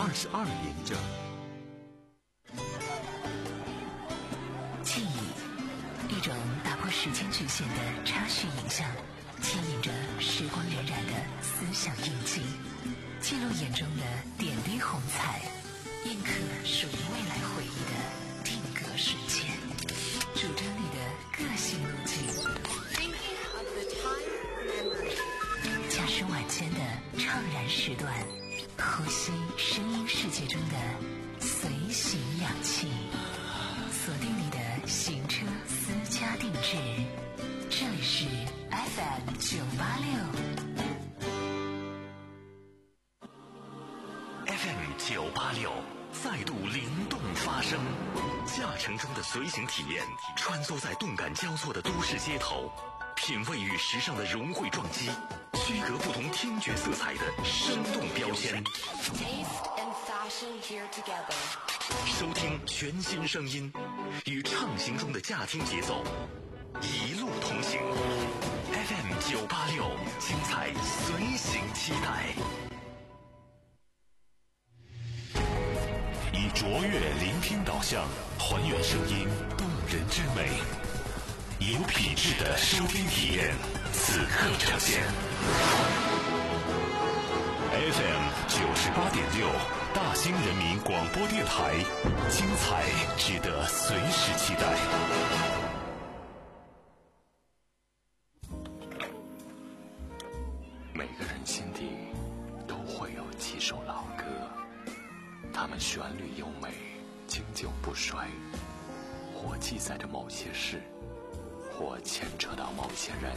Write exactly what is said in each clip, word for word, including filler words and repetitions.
二十二连着。 记忆，一种打破时间局限的插叙影像，牵引着时光荏苒的思想印记，记录眼中的点滴红彩，印刻属于未来回忆的定格瞬间，主张你的个性路径。驾驶晚间的怅然时段，呼吸声音世界中的随行氧气，锁定你的行车私家定制。这里是 F M 九八六 F M 九八六再度灵动发声，驾乘中的随行体验，穿梭在动感交错的都市街头，品味与时尚的融汇撞击，区隔不同听觉色彩的生动标签。收听全新声音，与畅行中的驾听节奏，一路同行。F M 九八六，精彩随行期待。 以卓越聆听导向，还原声音动人之美，有品质的收听体验，此刻呈现。F M 九十八点六，大兴人民广播电台，精彩值得随时期待。 每个人心底都会有几首老歌，它们旋律优美，经久不衰，或记载着某些事，或牵扯到某些人。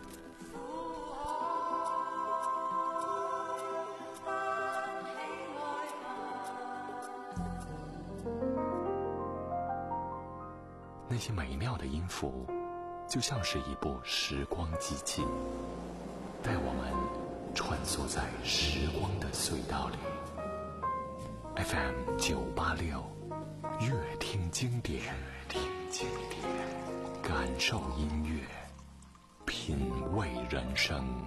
那些美妙的音符，就像是一部时光机器，带我们穿梭在时光的隧道里。F M 九八六，乐听经典，乐听经典，感受音乐，品味人生。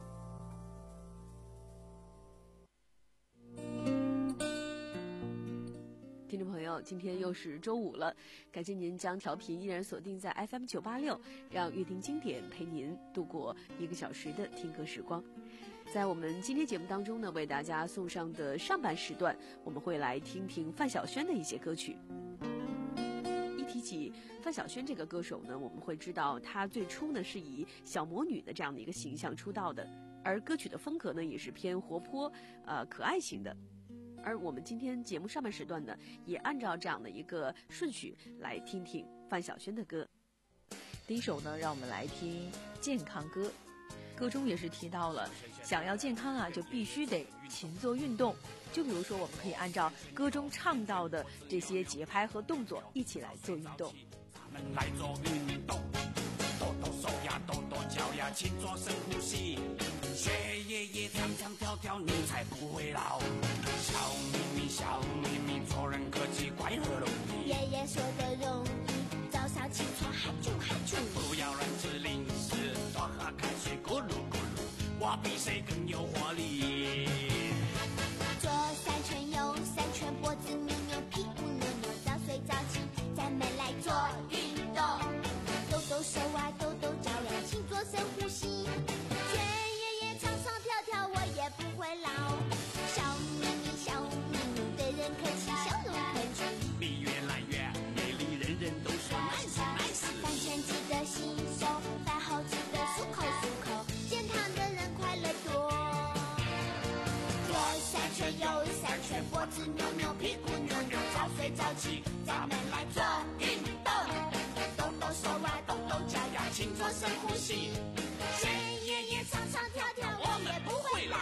听众朋友，今天又是周五了，感谢您将调频依然锁定在 F M 九八六，让乐听经典陪您度过一个小时的听歌时光。在我们今天节目当中呢，为大家送上的上半时段，我们会来听听范晓萱的一些歌曲。一提起范晓萱这个歌手呢，我们会知道她最初呢是以小魔女的这样的一个形象出道的，而歌曲的风格呢也是偏活泼呃可爱型的。而我们今天节目上半时段呢，也按照这样的一个顺序来听听范晓萱的歌。 第一首呢，让我们来听健康歌。歌中也是提到了，想要健康啊，就必须得勤做运动。就比如说，我们可以按照歌中唱到的这些节拍和动作，一起来做运动。 咱们来做运动，抖抖手呀，抖抖脚呀，勤做深呼吸，血液也跳跳跳跳，你才不会老。笑眯眯，笑眯眯，做人客气，快乐容易。 爷爷说的容易，早上起床哈啾哈啾。 不要乱吃零食，多喝开水，咕噜咕噜，我比谁更有活力。 左三圈，右三圈，脖子扭扭，屁股扭扭，早睡早起，咱们来做运动。抖抖手啊，抖抖脚呀，勤做深呼吸。全爷爷唱唱跳跳，我也不会老。笑眯眯，笑眯眯，对人客气，笑容可掬。 你越来越美丽，人人都说 nice nice。 饭前记得洗手，饭后记得漱口漱口，健康的人快乐多。左三圈，右三圈，脖子扭扭，屁股扭扭，早睡早起，咱们来做运动。 抖抖手啊，抖抖脚呀，勤做深呼吸。 谁爷爷唱唱跳跳，我也不会老。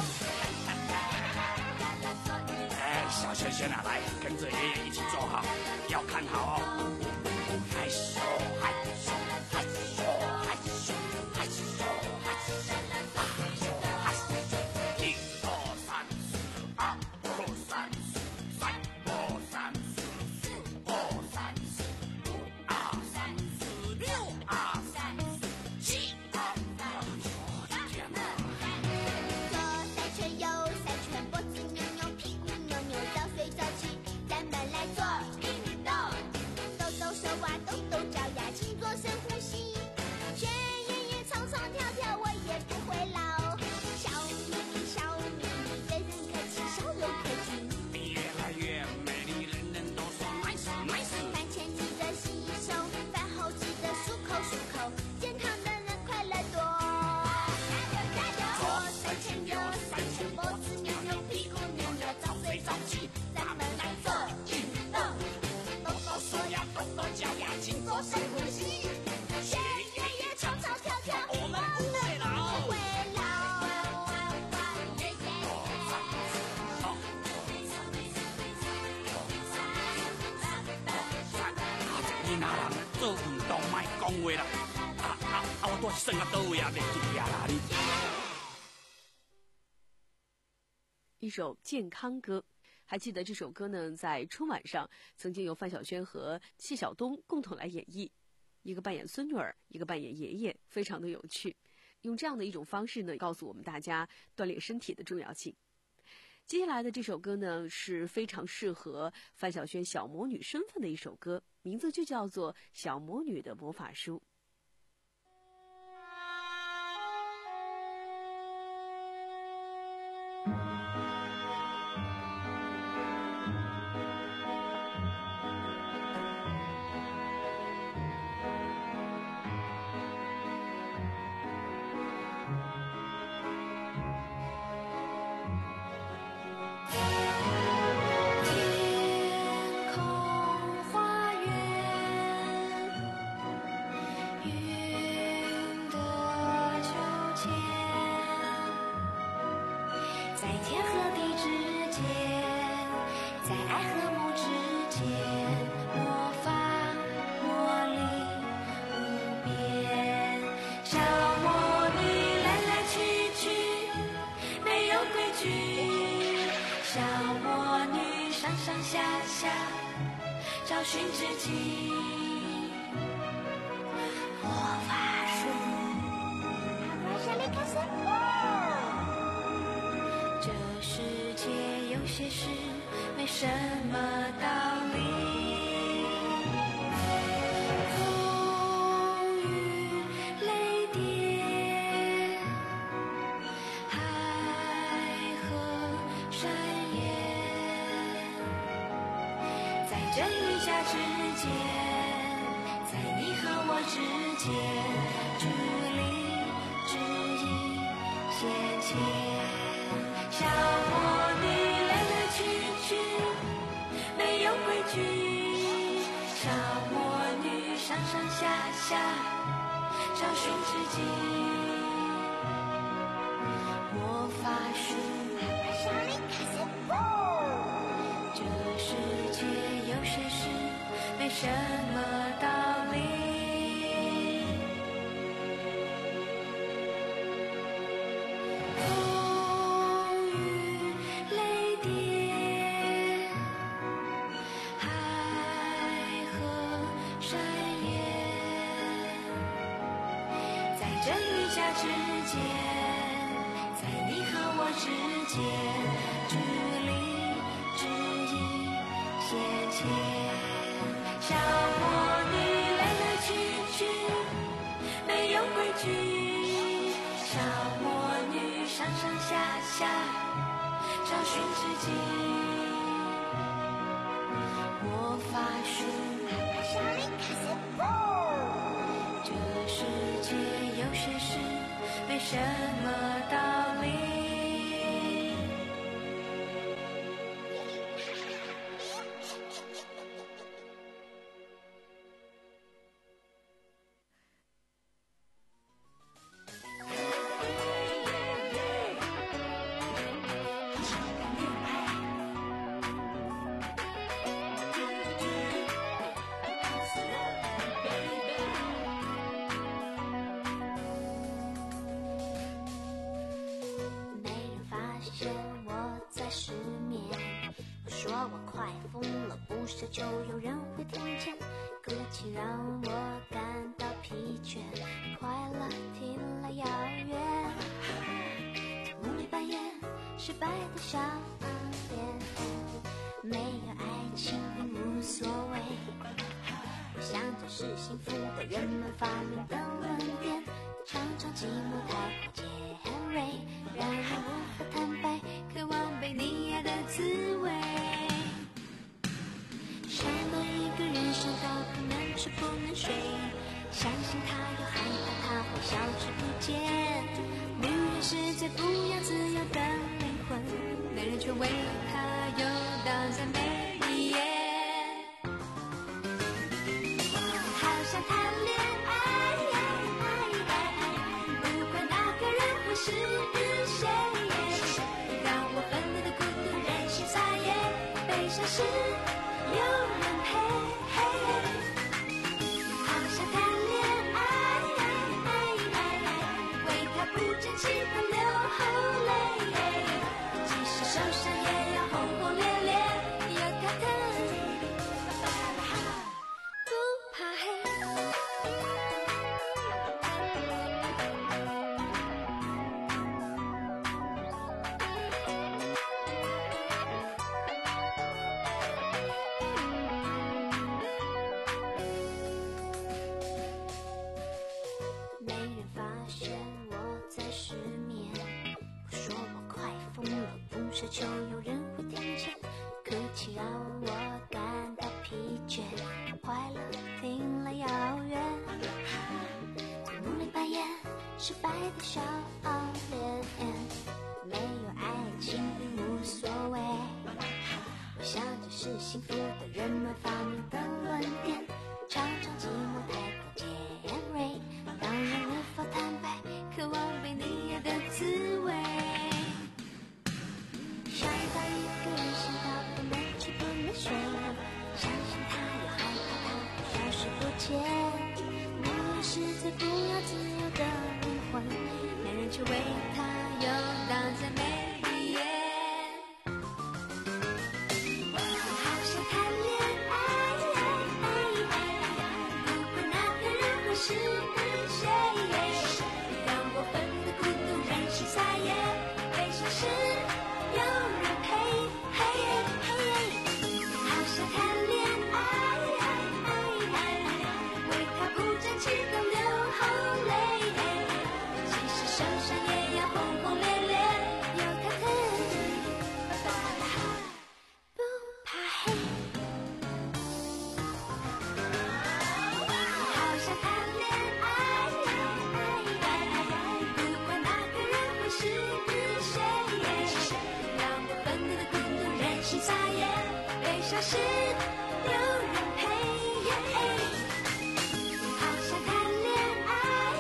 哎，小萱萱啊，来跟着爷爷一起做好，要看好哦。害羞害羞害羞害羞害羞害羞害羞，一二三四，二二三四，三二三四，四二三四，五二三四，六二三四，七二三四，我的天哪！ 左三圈，右三圈，脖子扭扭，屁股扭扭， 你哪人做运动卖讲话啦？啊啊啊！我拄是算到倒位啊，袂记啊啦你。 一首健康歌，还记得这首歌呢，在春晚上曾经由范晓萱和谢晓东共同来演绎，一个扮演孙女儿，一个扮演爷爷，非常的有趣。用这样的一种方式呢，告诉我们大家锻炼身体的重要性。接下来的这首歌呢，是非常适合范晓萱小魔女身份的一首歌，名字就叫做《小魔女的魔法书》。 找寻知己，魔法书。这世界有些事没什么道理，风雨雷电，海和山岩，在真与假之间，在你和我之间，距离指引先前。小魔女来来去去，没有规矩。小魔女上上下下，找寻知己。魔法书，这世界有些事没什么道理。之间，在你和我之间，距离指引先前。小魔女来来去去，没有规矩。小魔女上上下下，找寻知己。魔法书，这世界有些事没什么道理。就有人会听见歌曲让我感到疲倦，快乐听了遥远，梦里扮演失败的小脸，没有爱情并无所谓，我想这是幸福的人们发明的论点，常常寂寞太过尖锐，让人无法坦白渴望被你爱的滋味。想到一个人生到不能吃不能睡，相信他又害怕他会消失不见。女人是最不要自由的灵魂，男人却为她游荡在每一夜。好想谈恋爱，不管那个人会是谁，让我愤怒的孤独任性撒野，悲伤时有人陪。 奢求有人会听见，哭泣让我感到疲倦，快乐听了遥远，在梦里扮演失败的小脸，没有爱情并无所谓，我想这是幸福的人们发明的论点，常常寂寞太过尖锐，让人无法坦白渴望被你爱的滋味，想他一个人想到不能吃不能睡，相信他又害怕他会消失不见，你也是最不要自由的灵魂，男人却为他游荡在每一夜，好想谈恋爱，不管那个人会是谁，让我奋的孤独任性撒野，悲伤时有人陪，好想谈恋爱，为他不争气的流后泪，即使受伤也要轰轰烈烈，有他疼，不怕黑。好想谈恋爱，不管那个人会是谁，让我奋斗的孤独任性撒野，悲伤时有人陪，好想谈恋爱，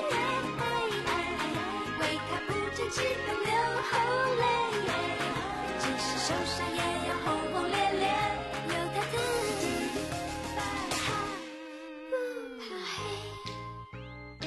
为他不争气的流后泪，即使受伤也要轰轰烈烈，有他疼，不怕黑。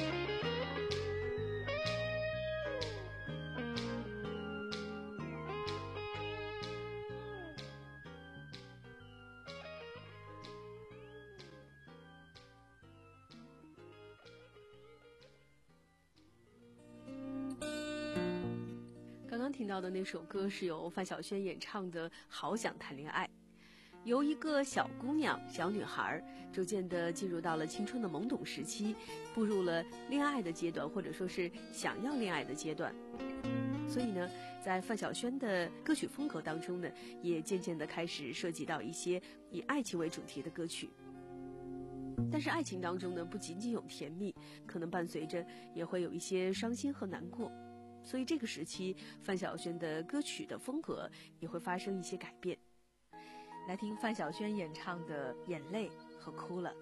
刚刚听到的那首歌是由范晓萱演唱的《好想谈恋爱》，由一个小姑娘、小女孩逐渐的进入到了青春的懵懂时期，步入了恋爱的阶段，或者说是想要恋爱的阶段。所以呢，在范晓萱的歌曲风格当中呢，也渐渐的开始涉及到一些以爱情为主题的歌曲。但是爱情当中呢，不仅仅有甜蜜，可能伴随着也会有一些伤心和难过。所以这个时期，范晓萱的歌曲的风格也会发生一些改变。 来听范晓萱演唱的《眼泪和哭了》。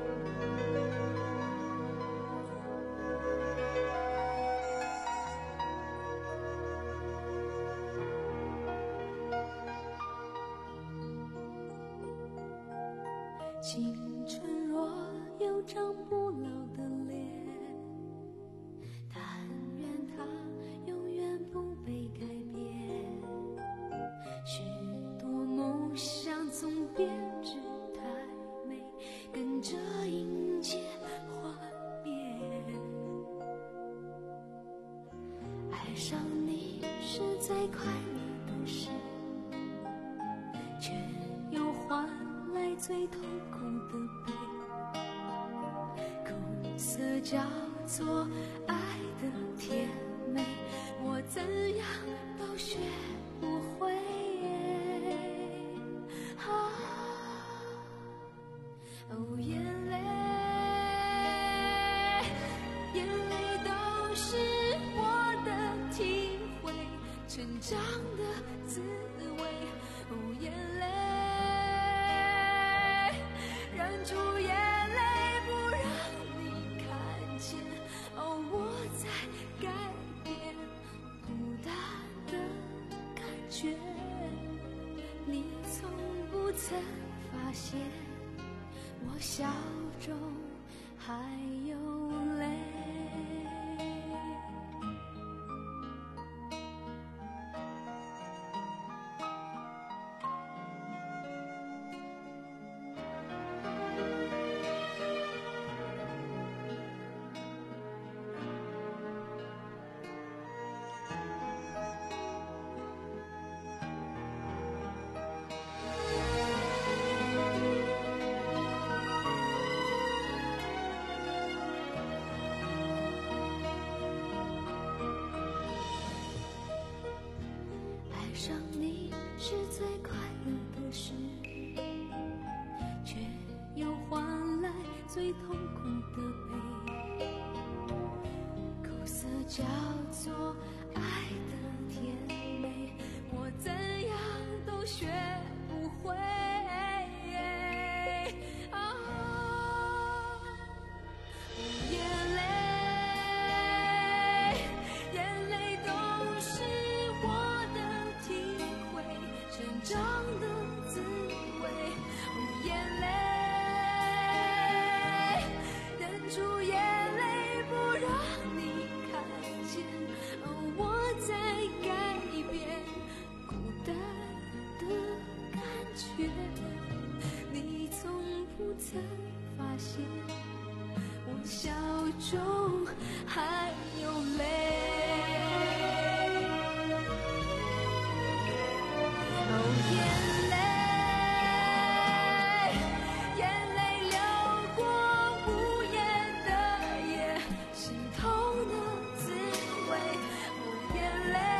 青春若有张不老的脸，但愿它永远不被改变，许多梦想总编织太美，跟着迎接幻灭，爱上你是最快乐的事，却又换来最痛苦的悲，苦涩叫做爱的甜美，我怎样都学不会。啊，哦，眼泪，眼泪都是我的体会，成长的滋味。哦，眼泪，忍住眼泪不让你看见。哦，我在改变，孤单的感觉，你从不曾发现，我笑中还有泪。 是最快乐的事，却又换来最痛苦的悲。苦涩叫做爱的甜美，我怎样都学不会。你从不曾发现，我笑中还有泪。哦，眼泪，眼泪流过无言的夜，心痛的滋味。哦，眼泪。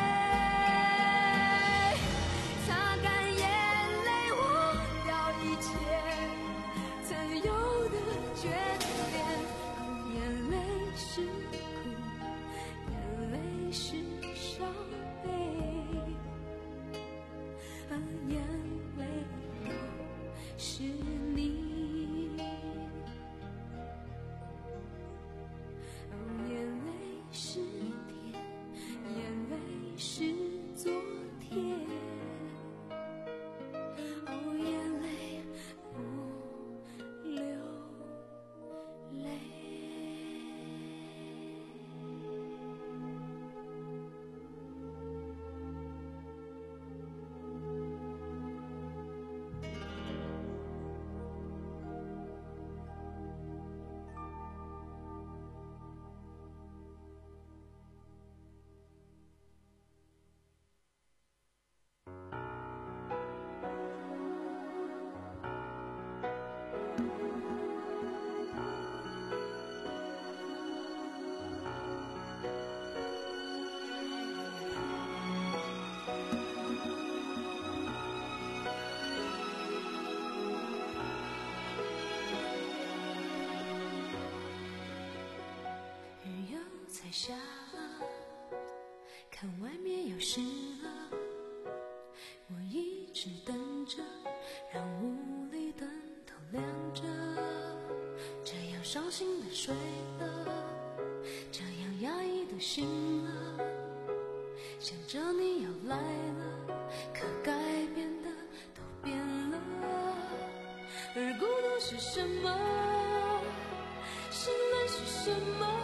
下了，看外面又湿了，我一直等着，让屋里灯都亮着，这样伤心的睡了，这样压抑的醒了，想着你要来了，可改变的都变了，而孤独是什么？心累是什么？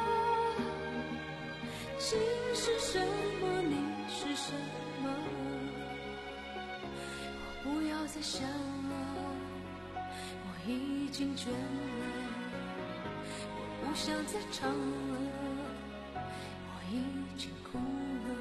情是什么？你是什么？我不要再想了，我已经倦了，我不想再唱了，我已经哭了。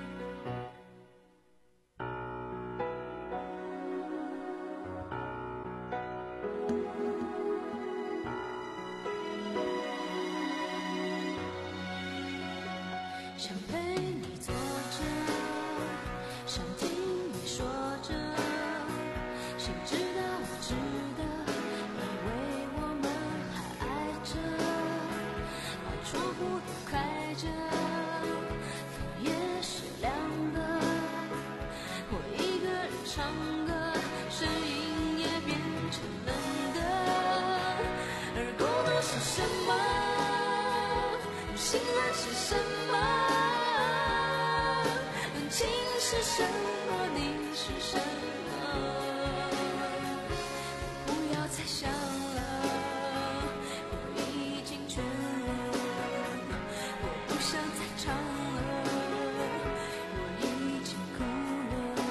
想陪你坐着，想听你说着，谁知道我值得，以为我们还爱着，把窗户都开着，风也是凉的，我一个人唱歌，声音也变成冷的，而孤独是什么？心安是什么？情是什么？你是什么？不要再想了，我已经倦了，我不想再唱了，我已经哭了。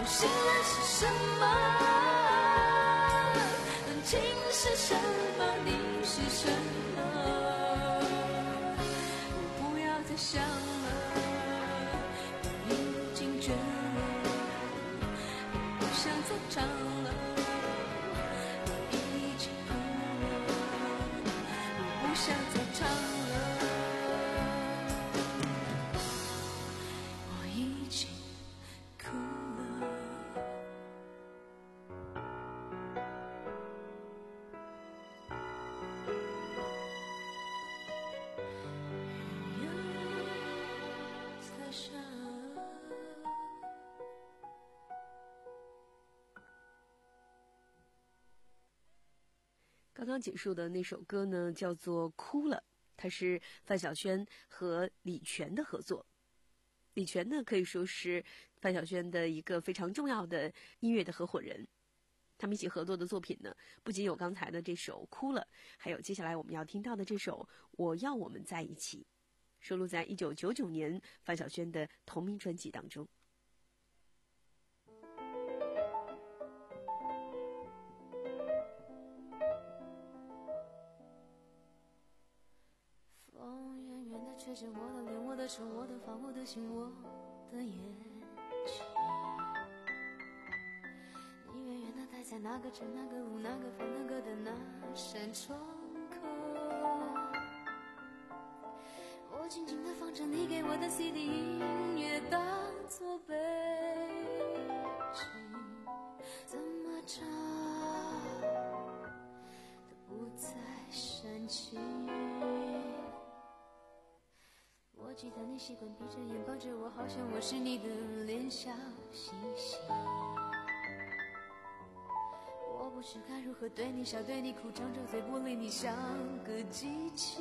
信任是什么？情是什么？你是什么？我不要再想了，我已经倦了，我不想再唱了，我已经哭了，我不想再唱了，我已经哭了。 刚刚结束的那首歌呢，叫做《哭了》，它是范晓萱和李泉的合作。李泉呢，可以说是范晓萱的一个非常重要的音乐的合伙人。他们一起合作的作品呢，不仅有刚才的这首《哭了》，还有接下来我们要听到的这首《我要我们在一起》，收录在一九九九年范晓萱的同名专辑当中。 风远远地吹着我的脸，我的唇，我的发，我的心，我的眼睛。你远远地待在那个城，那个路，那个房，那个的那扇窗口。我静静地放着你给我的 C D 音乐，当作背景，怎么唱都不再煽情。我记得你习惯闭着眼抱着我，好像我是你的脸小星星。我不知该如何对你笑对你哭，张着嘴不理你像个机器。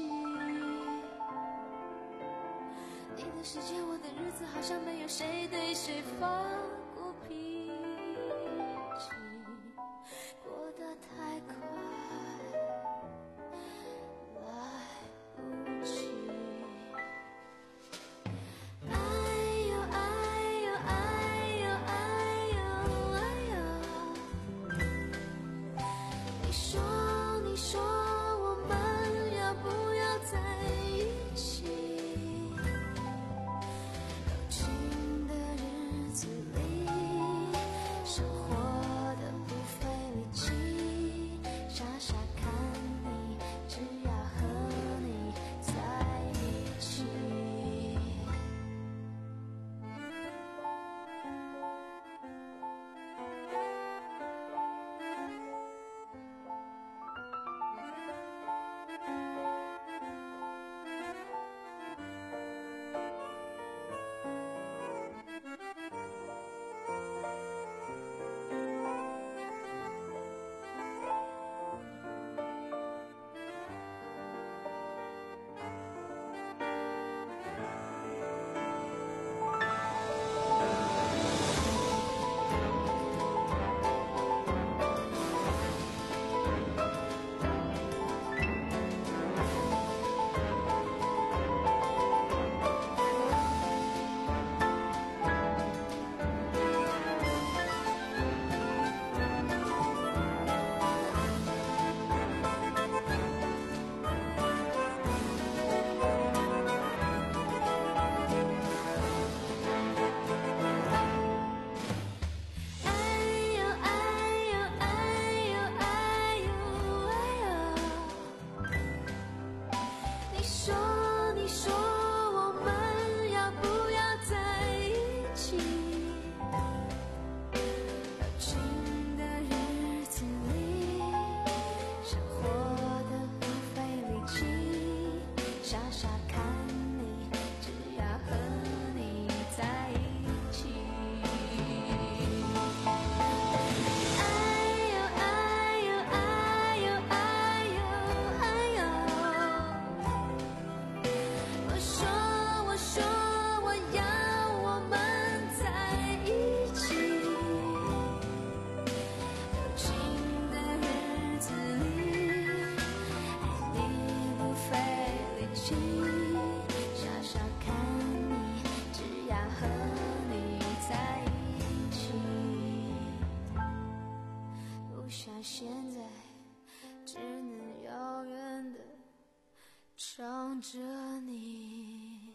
你的世界我的日子好像没有谁对谁发过脾气，过得太快来不及。 现在只能遥远的唱着你。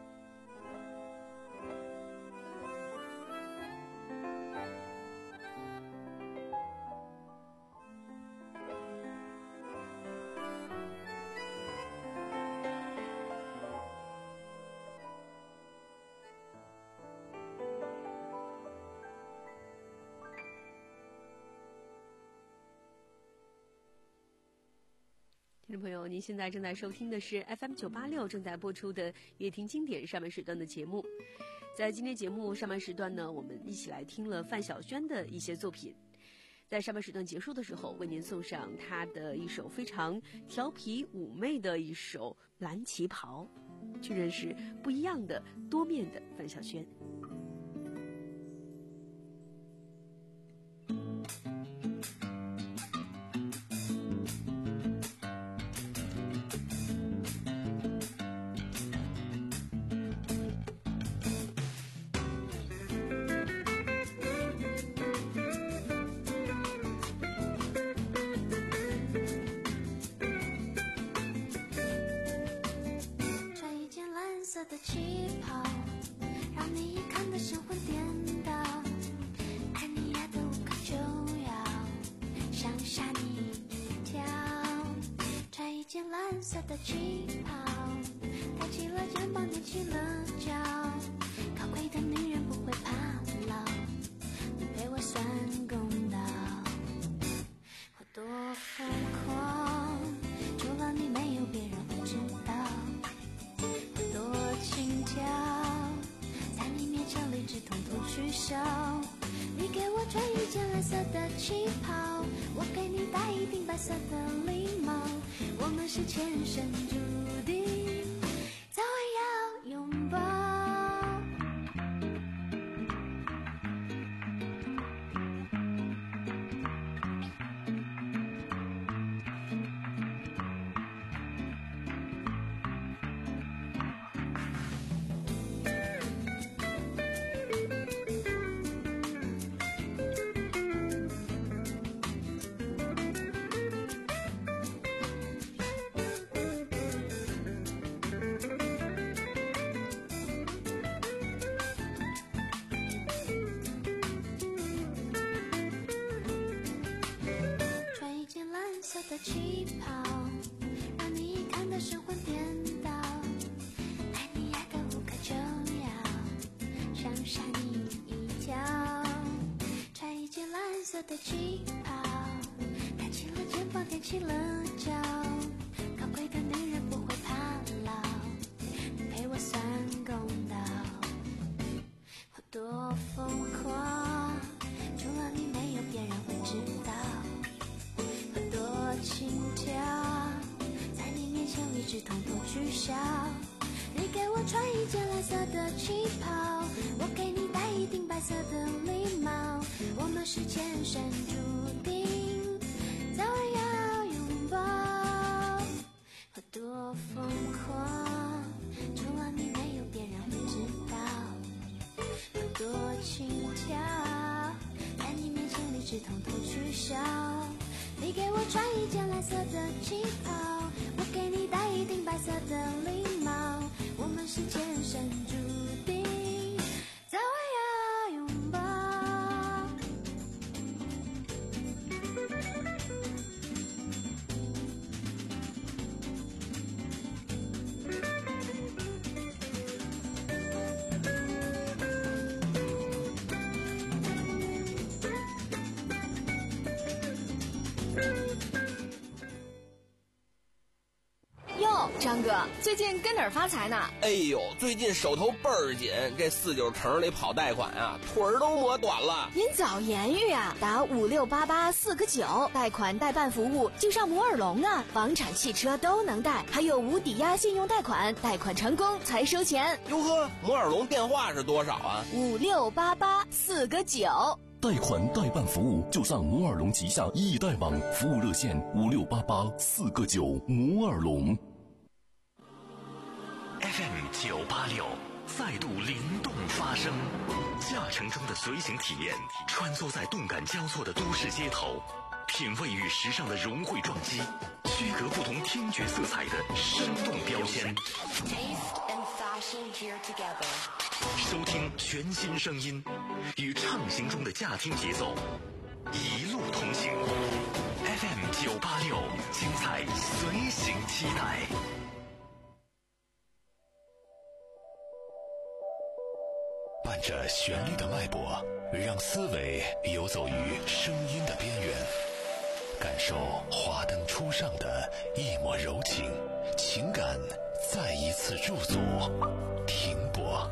听众朋友，您现在正在收听的是 F M 九八六正在播出的乐听经典上半时段的节目。在今天节目上半时段呢，我们一起来听了范晓萱的一些作品。在上半时段结束的时候，为您送上她的一首非常调皮妩媚的一首《蓝旗袍》，去认识不一样的多面的范晓萱。 的旗袍让你看得神魂颠倒，爱你爱得无可救药，想吓你一跳。穿一件蓝色的旗袍，抬起了肩膀踮起了脚，高贵的女人不会怕老，你陪我算公道。我多疯狂，除了你没有别人会知道。心跳在你面前理智统统取消，你给我穿一件蓝色的旗袍，我给你戴一顶白色的礼帽，我们是前生注定早晚要拥抱。的旗袍让你看得神魂颠倒，爱你爱得无可救药，想吓你一跳。穿一件蓝色的旗袍，抬起了肩膀踮起了脚，高贵的女人不会怕老，你陪我算公道。我多疯狂，除了你没有别人会知道。心跳在你面前理智统统取消，你给我穿一件蓝色的旗袍，我给你戴一顶白色的礼帽，我们是前生注定早晚要拥抱。我多疯狂，除了你没有别人会知道。我多心跳在你面前理智统统取消，你给我穿一件蓝色的旗袍，我给你戴一顶白色的礼帽，我们是前生注定早晚要拥抱。 张哥，最近跟哪儿发财呢？ 哎呦，最近手头倍儿紧，这四九城里跑贷款啊，腿儿都磨短了。 您早言语啊，打五六八八四个九，贷款代办服务就上摩尔龙啊，房产、汽车都能贷，还有无抵押信用贷款，贷款成功才收钱。 哟呵，摩尔龙电话是多少啊？ 五六八八四个九。 贷款代办服务就上摩尔龙旗下易贷网，服务热线五六八八四个九，摩尔龙。 F M 九八六再度灵动发声，驾乘中的随行体验，穿梭在动感交错的都市街头， 品味与时尚的融汇撞击，区隔不同听觉色彩的生动标签。收听全新声音，与畅行中的驾听节奏一路同行。F M 九八六，精彩随行期待。 伴着旋律的脉搏，让思维游走于声音的边缘，感受华灯初上的一抹柔情，情感再一次驻足停泊。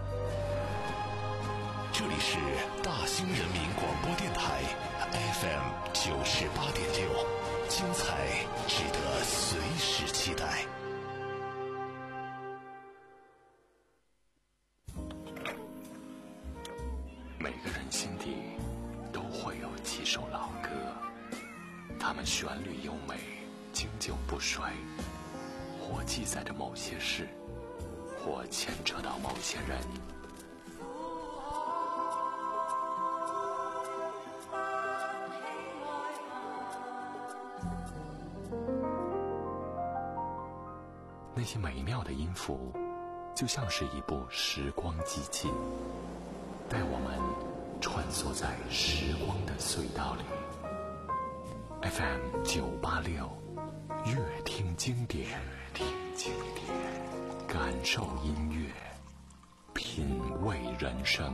这里是大兴人民广播电台 F M 九十八点六，精彩值得随时期待。 每个人心底都会有几首老歌，它们旋律优美，经久不衰，或记载着某些事，或牵扯到某些人。那些美妙的音符，就像是一部时光机器，带我们穿梭在时光的隧道里。 F M 九八六，乐听经典，听经典，感受音乐，品味人生。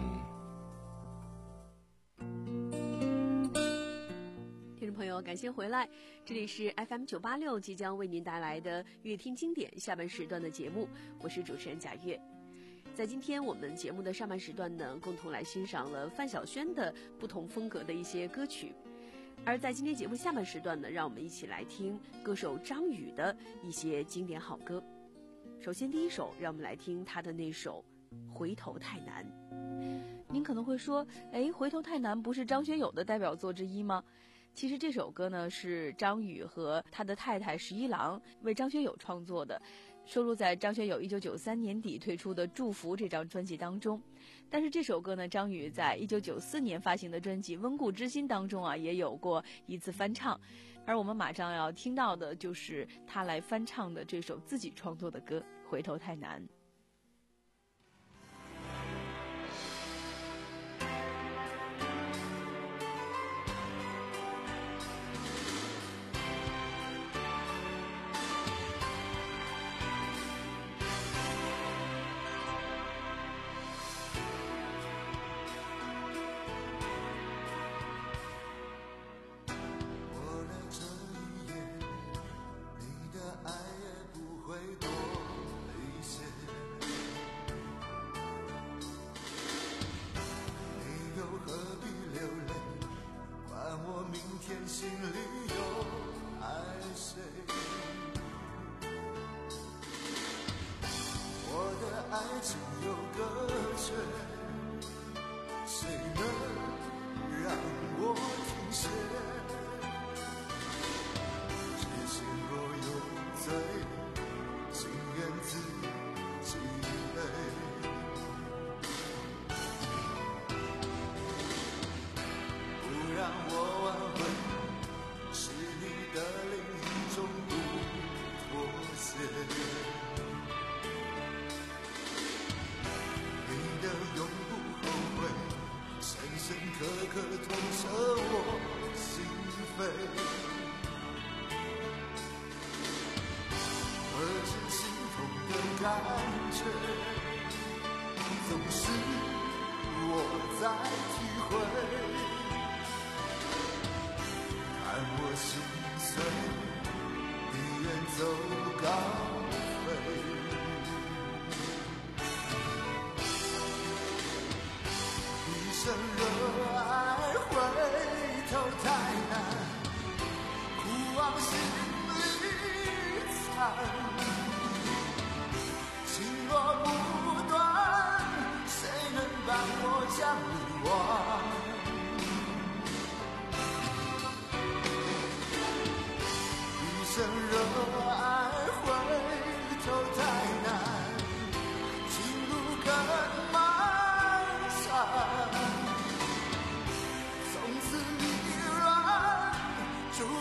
听众朋友，感谢回来，这里是 F M 九八六即将为您带来的乐听经典下半时段的节目，我是主持人贾月。在今天我们节目的上半时段呢，共同来欣赏了范晓萱的不同风格的一些歌曲。而在今天节目下半时段呢，让我们一起来听歌手张宇的一些经典好歌。首先第一首，让我们来听他的那首《回头太难》。 您可能会说，哎，《回头太难》不是张学友的代表作之一吗？其实这首歌呢是张宇和他的太太十一郎为张学友创作的，收录在张学友一九九三年底推出的《祝福》这张专辑当中。但是这首歌呢，张宇在一九九四年发行的专辑《温故知新》当中啊，也有过一次翻唱。而我们马上要听到的就是他来翻唱的这首自己创作的歌《回头太难》。 心里有爱谁？我的爱情有个缺，谁能让我停歇？之前若有罪，情愿自己背。不让我挽回，是你的另一种不妥协。你的永不后悔，深深刻刻痛彻我心扉。何止心痛的感觉，总是我在体会。看我心碎，你远走高飞。一生热爱回头太难，苦往心里藏。情若不断，谁能帮我将你忘？一生热爱回头太难，情路更漫长。从此你软，注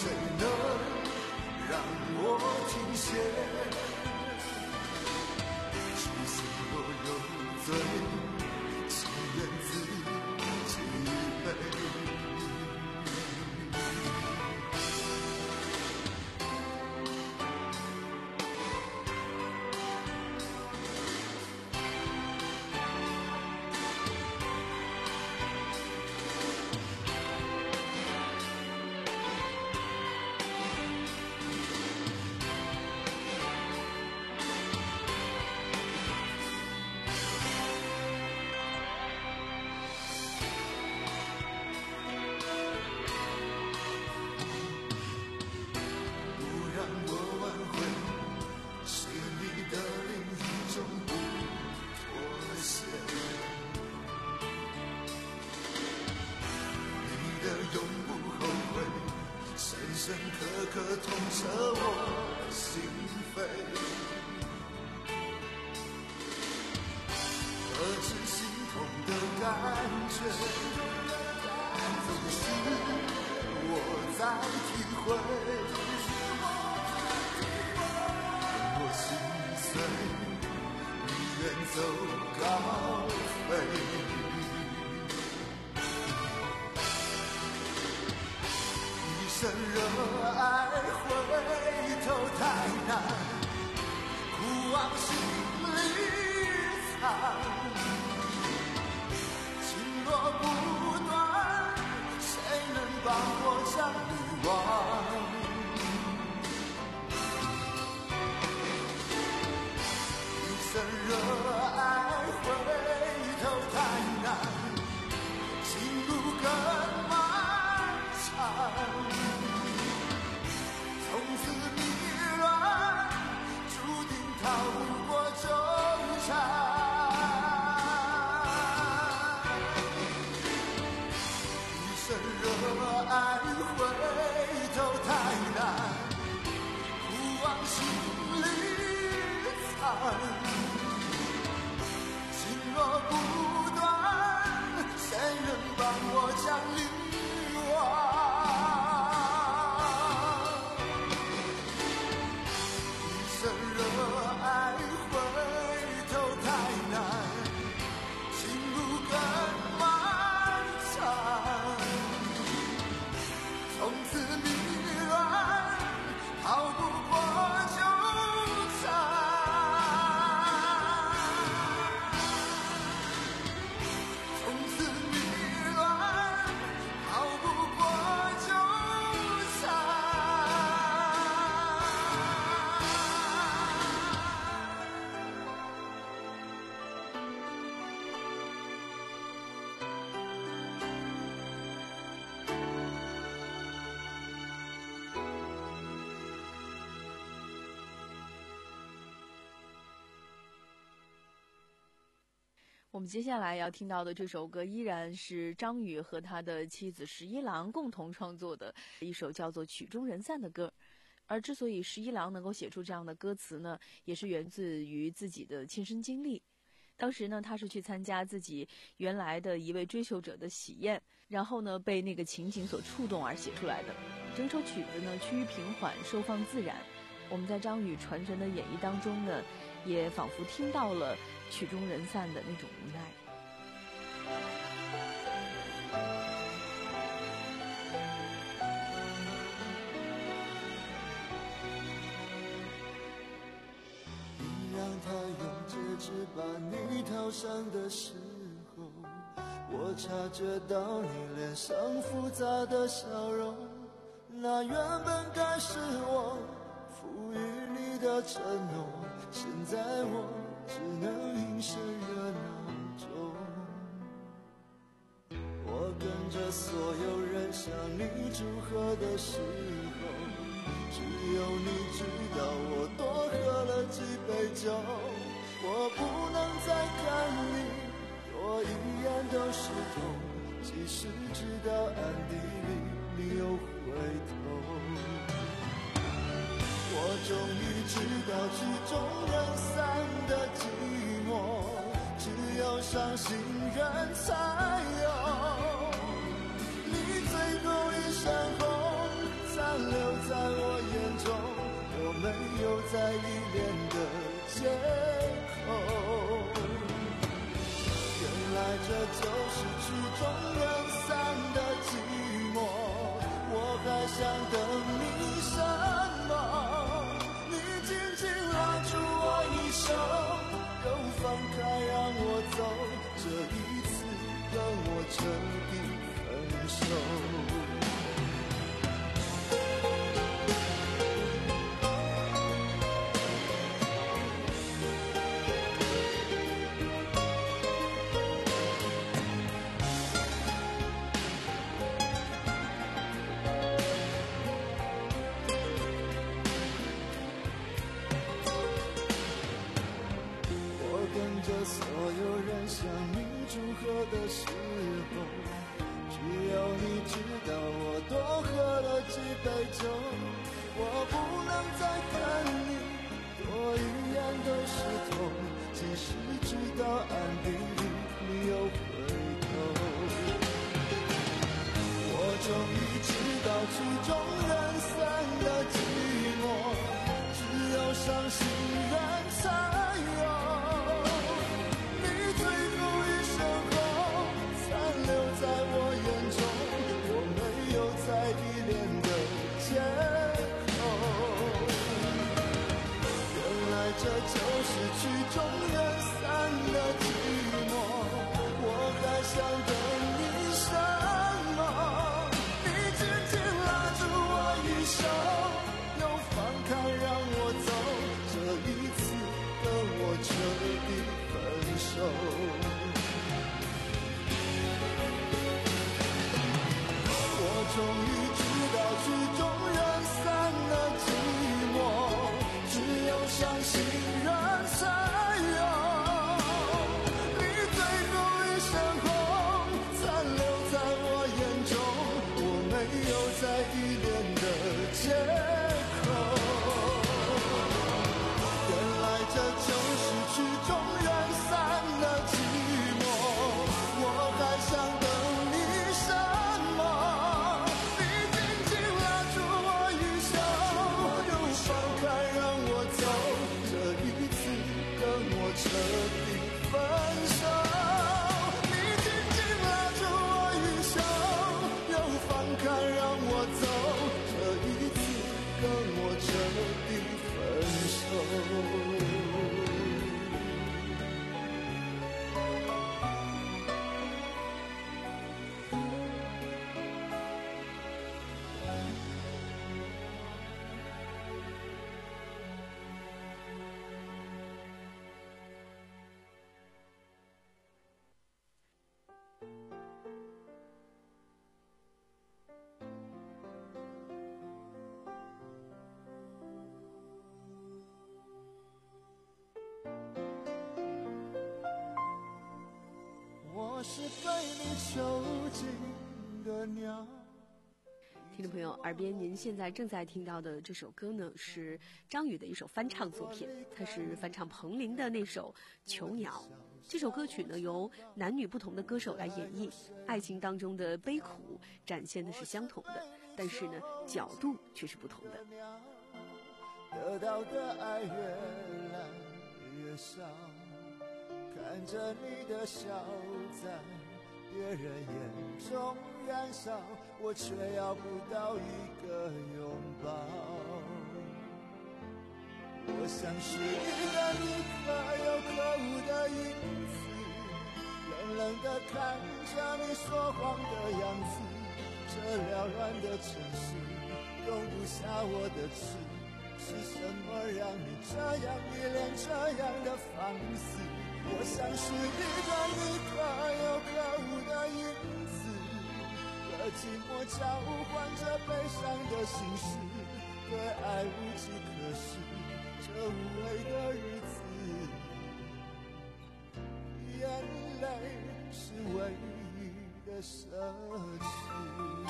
谁能让我停歇？其实我有罪，情愿自己背。深刻刻痛彻我心扉，何止心痛的感觉，总是我在体会。我心碎，你远走高飞。真热爱回头太难，苦往心里藏。情若不断，谁能帮我将你忘？一生热爱回头太难，情路更漫长。从此迷乱，注定逃不过纠缠。一生热爱回头太难，苦往心里藏。情若不断，谁人帮我将你忘？ 我们接下来要听到的这首歌依然是张宇和他的妻子十一郎共同创作的一首叫做《曲终人散》的歌。而之所以十一郎能够写出这样的歌词呢，也是源自于自己的亲身经历。当时呢，他是去参加自己原来的一位追求者的喜宴，然后呢被那个情景所触动而写出来的。整首曲子呢趋于平缓，收放自然。我们在张宇传神的演绎当中呢，也仿佛听到了曲终人散的那种无奈。 你让他用戒指把你套上的时候，我察觉到你脸上复杂的笑容，那原本该是我赋予你的承诺，现在我只能隐身热闹中。我跟着所有人向你祝贺的时候，只有你知道我多喝了几杯酒。我不能再看你多一眼都是痛，即使知道暗地里你又回头。我终于知道曲终人散的寂寞，只有伤心人才有。你最后一身红，在残留在我眼中，我没有再依恋的借口。原来这就是曲终人散的寂寞，我还想等你什么？你紧紧拉住我一手，又放开让我走，这一次跟我彻底分手。所有人向你祝贺的时候，只有你知道我多喝了几杯酒。我不能再看你多一眼都是痛，即使知道暗地里你有回头。我终于知道曲终人散的寂寞，只有伤心人才有。再依恋的借口，原来这就是曲终人散的寂寞，我还想等你什么？你紧紧拉住我一手，又放开让我走，这一次跟我彻底分手。终于知道曲终人散的寂寞，只有伤心人才有。你最后一身红残留在我眼中，我没有再依恋的借口。原来这就是曲终人散的寂寞，我还想等你什么？彻底分手，你紧紧拉住我一手，又放开让我走，这一次跟我彻底分手。是被你囚禁的鸟。 听众朋友，耳边您现在正在听到的这首歌呢，是张宇的一首翻唱作品，它是翻唱彭羚的那首《囚鸟》。这首歌曲呢，由男女不同的歌手来演绎，爱情当中的悲苦展现的是相同的，但是呢，角度却是不同的。 得到的爱越来越少，看着你的笑在别人眼中燃烧，我却要不到一个拥抱。我像是一个你可有可无的影子，冷冷地看着你说谎的样子。这缭乱的城市容不下我的痴，是什么让你这样依恋，这样的放肆？我像是一个你可有可无的影子，和寂寞交换着悲伤的心事，对爱无计可施，这无味的日子，眼泪是唯一的奢侈。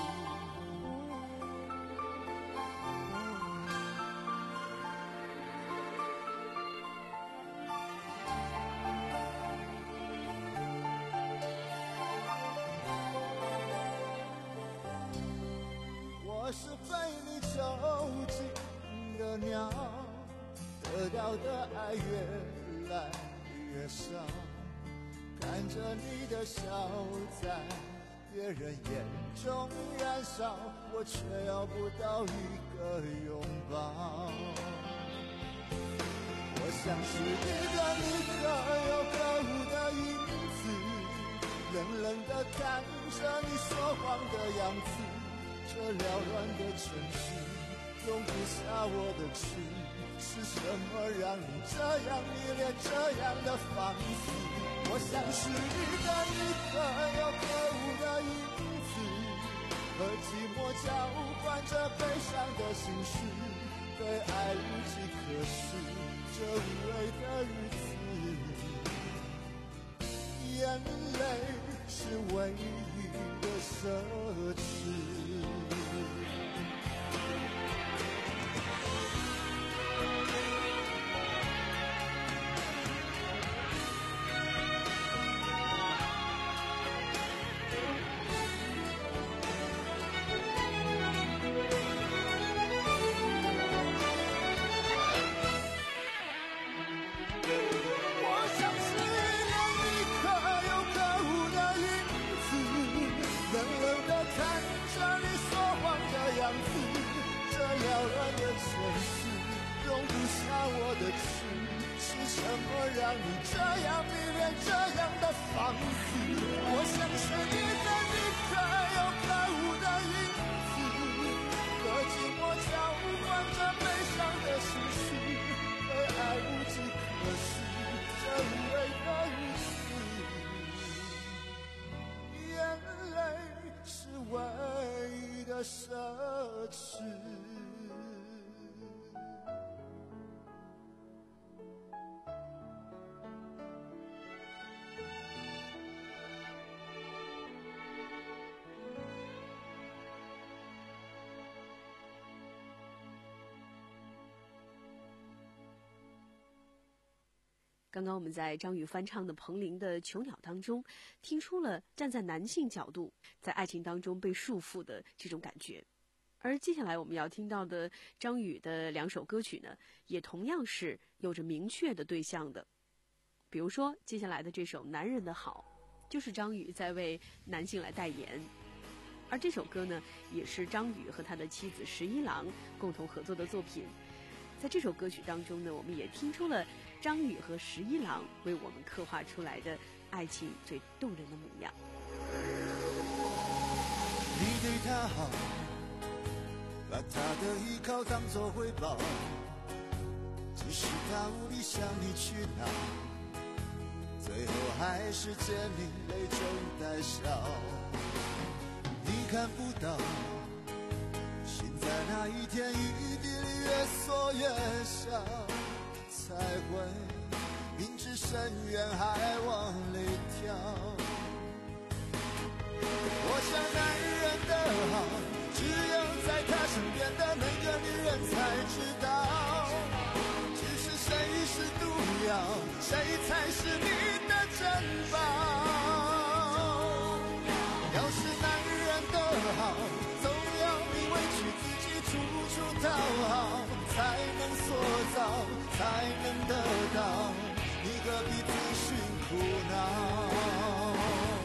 我是被你囚鸟，得到的爱越来越少，看着你的笑在别人眼中燃烧，我却要不到一个拥抱。我像是一个你可有可无的影子，冷冷地看着你说谎的样子，这缭乱的城市容不下我的痴，是什么让你这样迷恋这样的放肆？我像是一个你可有可无的影子，和寂寞交换着悲伤的心事，对爱无计可施，这无味的日子，眼泪是唯一的奢侈。我的痴，是什么让你这样迷恋这样的放肆？我像是一个你可有可无的影子，和寂寞交换着悲伤的心事，对爱无计可施，这无味的日子，眼泪是唯一的奢侈。 刚刚我们在张宇翻唱的彭羚的《囚鸟》当中，听出了站在男性角度在爱情当中被束缚的这种感觉。而接下来我们要听到的张宇的两首歌曲呢，也同样是有着明确的对象的。比如说接下来的这首《男人的好》，就是张宇在为男性来代言。而这首歌呢，也是张宇和他的妻子十一郎共同合作的作品。在这首歌曲当中呢，我们也听出了张宇和十一郎为我们刻画出来的爱情最动人的模样。 你对他好，把他的依靠当作回报，即使他无力向你去拿，最后还是见你泪中带笑。你看不到，心在那一天一滴里越缩越小，才会明知深渊还往里跳。我想男人的好，只有在他身边的每个女人才知道，只是谁是毒药，谁才是你的珍宝。要是男人的好，总要你委屈自己处处讨好，才能塑造，才能得到，你何必自寻苦恼？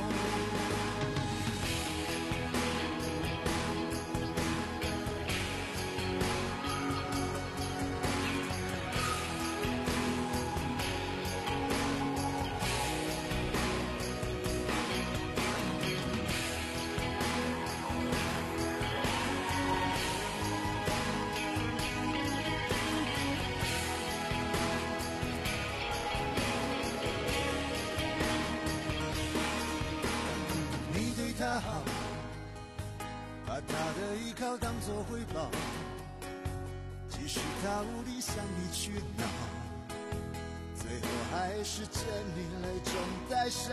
他好，把他的依靠当作回报，即使他无力向你去闹，最后还是见你泪中带笑。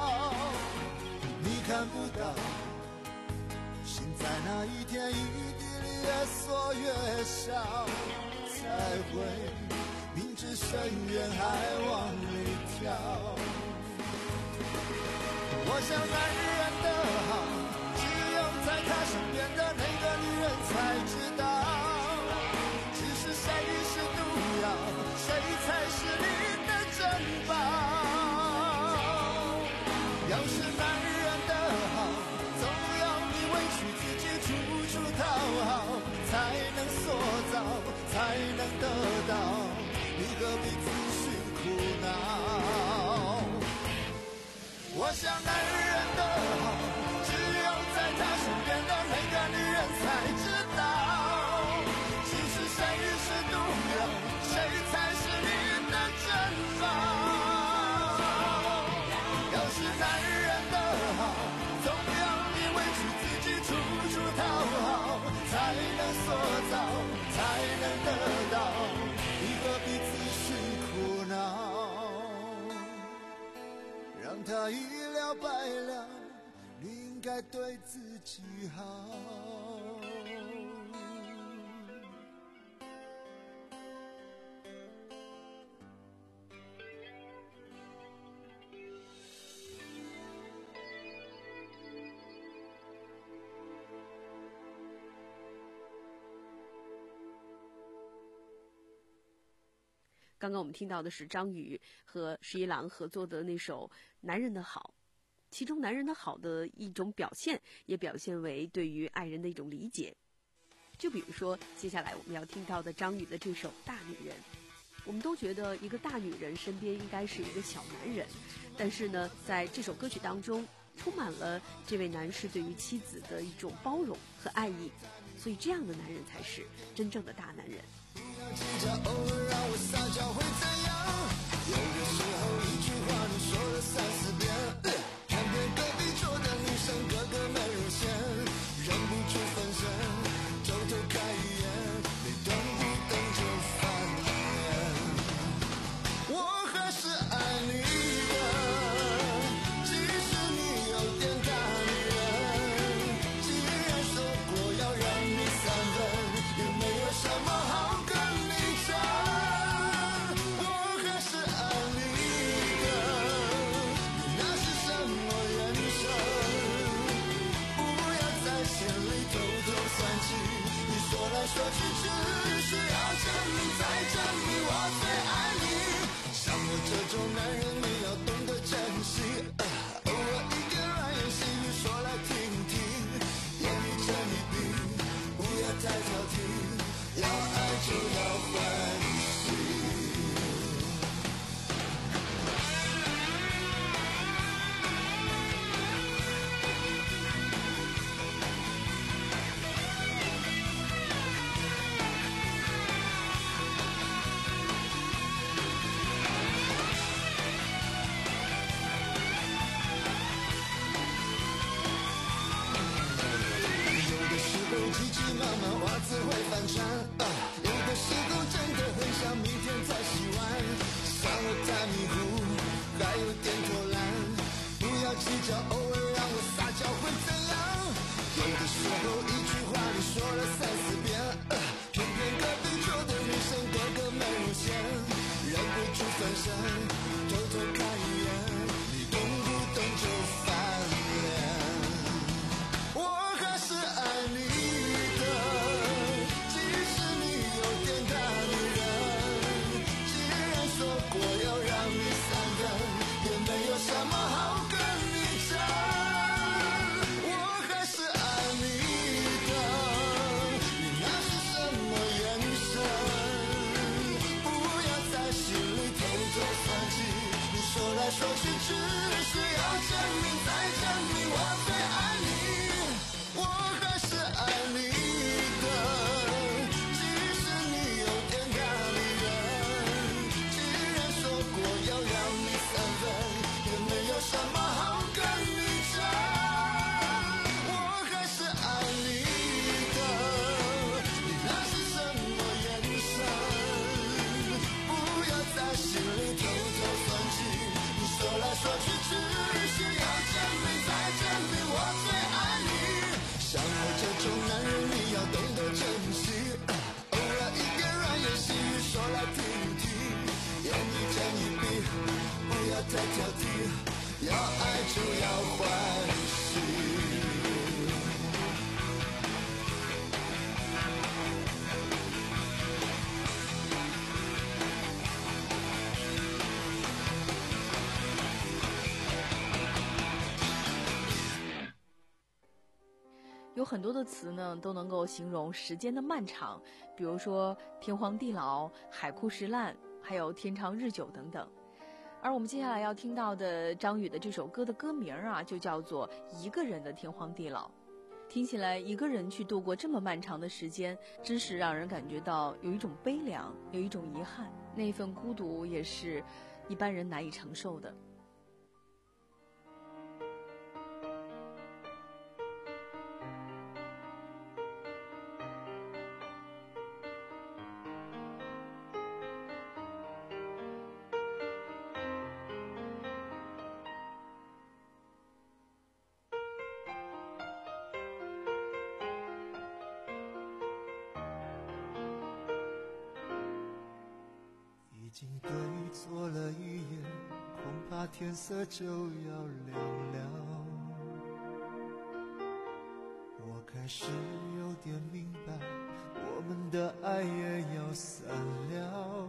你看不到，心在那一天一滴里越缩越小，才会明知深渊还往里跳。我想男人的好，只有在他身边的那个女人才知道，只是谁才能得到，你何必自寻苦恼？我想男人的好，只有在他身边的每个女人才知道。其实谁是毒药，谁才是你的珍宝？要是男人的好，总要你委屈自己处处讨好，才能塑造，才能得到，你何必自寻苦恼？让他一了百了，你应该对自己好。 刚刚我们听到的是张宇和十一郎合作的那首《男人的好》，其中男人的好的一种表现，也表现为对于爱人的一种理解。就比如说接下来我们要听到的张宇的这首《大女人》，我们都觉得一个大女人身边应该是一个小男人，但是呢，在这首歌曲当中充满了这位男士对于妻子的一种包容和爱意，所以这样的男人才是真正的大男人。 计较偶尔让我撒娇会怎样？有的时候一句话你说了三四遍，呃、偏偏隔壁桌的女生个个美如仙，忍不住分身，偷偷看一眼，你等不等就翻脸？我还是爱你的，即使你有点大女人。既然说过要让你三分，也没有什么好跟。说句只需要证明，再证明我最爱你。像我这种男人，你要懂得珍惜。呃、偶尔一点软言细语说来听听，言语真一笔，不要太挑剔，要爱就要欢喜。会反常啊，有的时候真的很想明天再洗碗，算我太迷糊，还有点偷懒，不要计较，偶尔让我撒娇会怎样？有的时候一句话你说了三四遍，呃、偏偏隔壁桌的女生个个美如仙，忍不住分身，偷偷看一眼，你动不动就翻脸，我还是爱你。即使很多的词呢都能够形容时间的漫长，比如说天荒地老、海枯石烂，还有天长日久等等。而我们接下来要听到的张宇的这首歌的歌名啊，就叫做《一个人的天荒地老》。听起来一个人去度过这么漫长的时间，真是让人感觉到有一种悲凉，有一种遗憾，那一份孤独也是一般人难以承受的。 已经对错了一眼，恐怕天色就要亮了。我开始有点明白，我们的爱也要散了。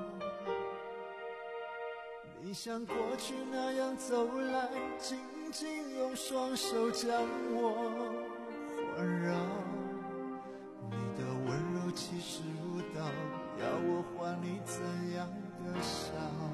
你像过去那样走来，紧紧用双手将我环绕。你的温柔气势如刀，要我还你怎样的笑？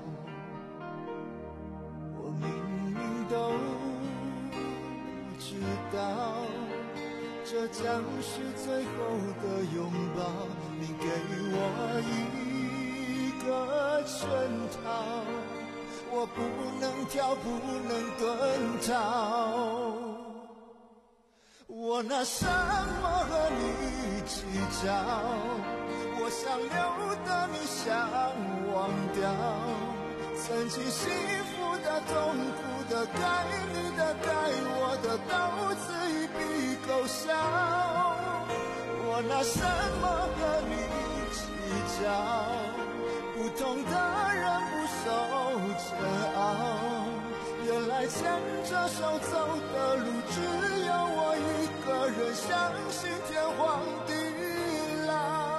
我明明都知道，这将是最后的拥抱。你给我一个圈套，我不能跳，不能遁逃。我拿什么和你计较？我想留的你想忘掉，曾经幸福的痛苦的该你的该我的都自一笔勾销。我拿什么和你计较？不同的人不受煎熬，原来牵着手走的路只有我一个人相信天荒地老。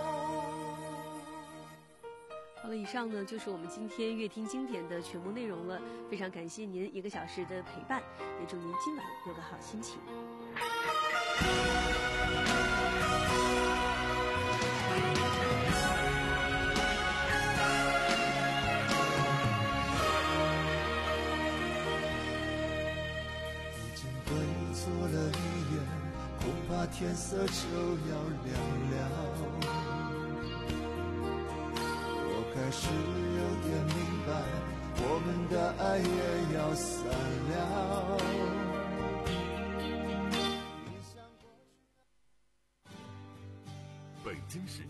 好了，以上呢就是我们今天乐听经典的全部内容了。非常感谢您一个小时的陪伴，也祝您今晚有个好心情。 已经对错了一眼，恐怕天色就要亮了。开始有点明白，我们的爱也要散了。 北京市